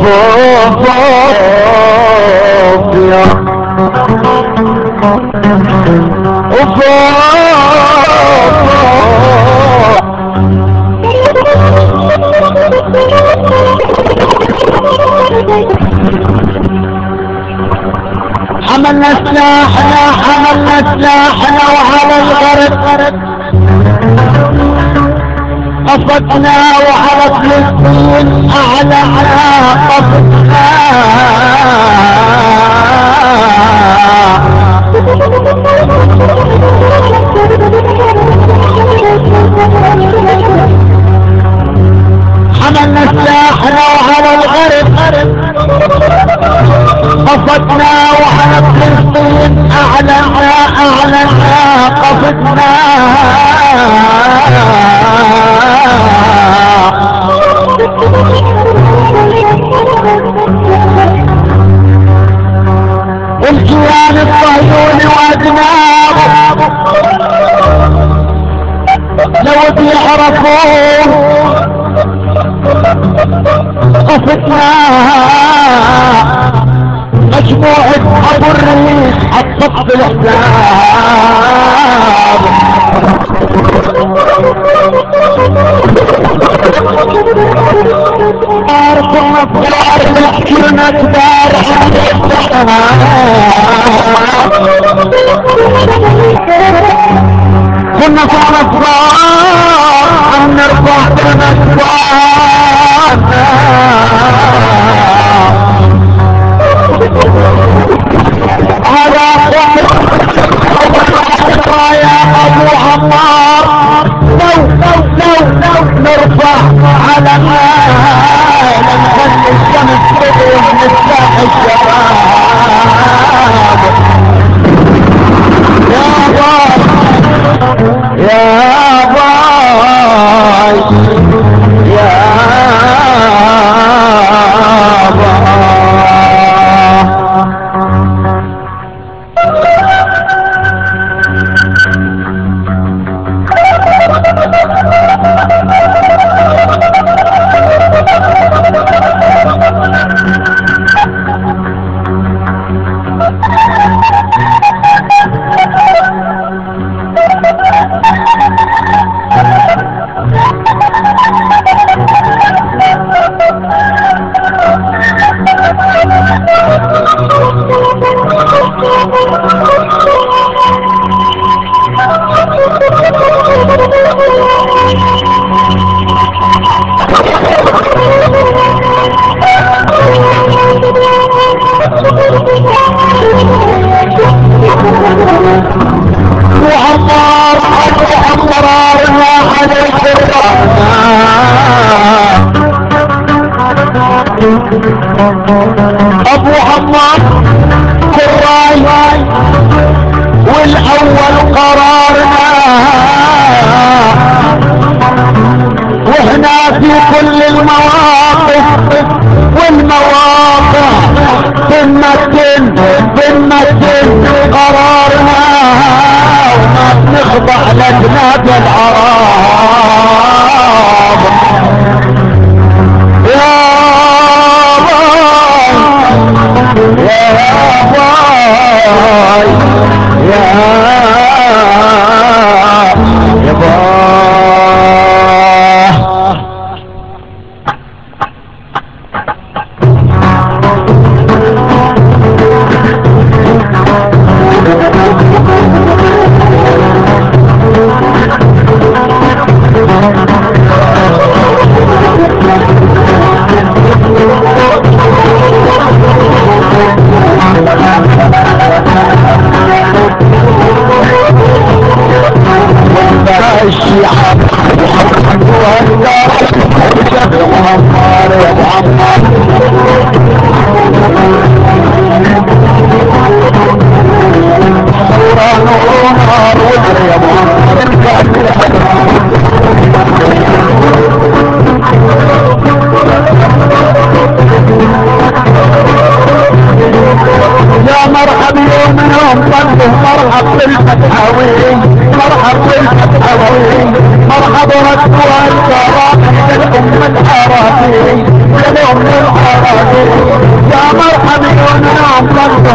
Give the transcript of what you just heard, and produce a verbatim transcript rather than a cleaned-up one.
يا حملنا سلاحنا حملنا سلاحنا وعلى الغرب قصدنا وعلى فلسطين اعلنا قصدنا حملنا سلاحنا وعلى الغرب قصدنا وعلى فلسطين اعلنا اعلنا قصدنا والجيران الصهيوني واجنابه لو بيعرفوه قصدنا مجموعة ابو الريح الصف الحساب عارف النصار يحكينا كبار كنا صار صغار عم نرفع كنا كبار على يا ابو عمار لو لو لو لو نرفع على مال نخلي الشمس تضرب من الساحل الشباب يا باي يا باي يا وعمار ابو عمار يا عليك ابو عمار كراي والاول قرارنا وهنا في كل المواقف والمواقع بنمكن بنمكن قرارنا وما بنخضع لجنات العراق